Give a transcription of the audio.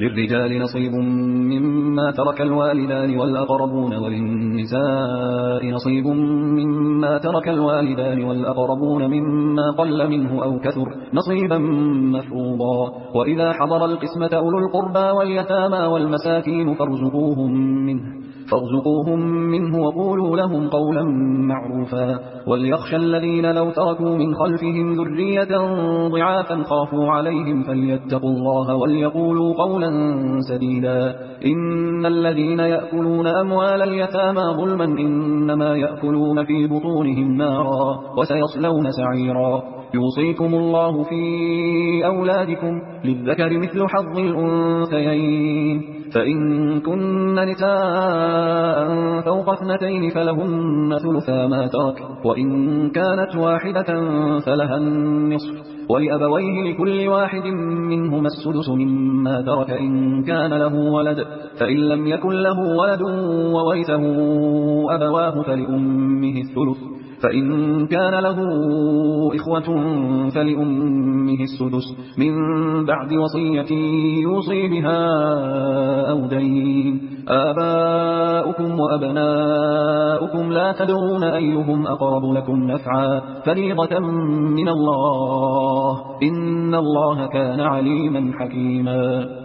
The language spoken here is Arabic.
للرجال نصيب مما ترك الوالدان والأقربون وللنساء نصيب مما ترك الوالدان والأقربون مما قل منه أو كثر نصيبا مفروضا. وإذا حضر القسمة أولو القربى واليتامى والمساكين فارزقوهم منه وقولوا لهم قولا معروفا. وليخشى الذين لو تركوا من خلفهم ذرية ضعافا خافوا عليهم فليتقوا الله وليقولوا قولا سديدا. إن الذين يأكلون أموال اليتامى ظلما إنما يأكلون في بطونهم نارا وسيصلون سعيرا. يوصيكم الله في أولادكم للذكر مثل حظ الأنثيين فإن كن نساء فوق 2 فلهن ثلثا ما ترك وإن كانت واحدة فلها النصف ولأبويه لكل واحد منهما السدس مما ترك إن كان له ولد فإن لم يكن له ولد وورثه أبواه فلأمه الثلث فإن كان له إخوة فلأمه السدس من بعد وصية يوصي بها أو دين. آباؤكم وأبناؤكم لا تدرون أيهم أقرب لكم نفعا فريضة من الله إن الله كان عليما حكيما.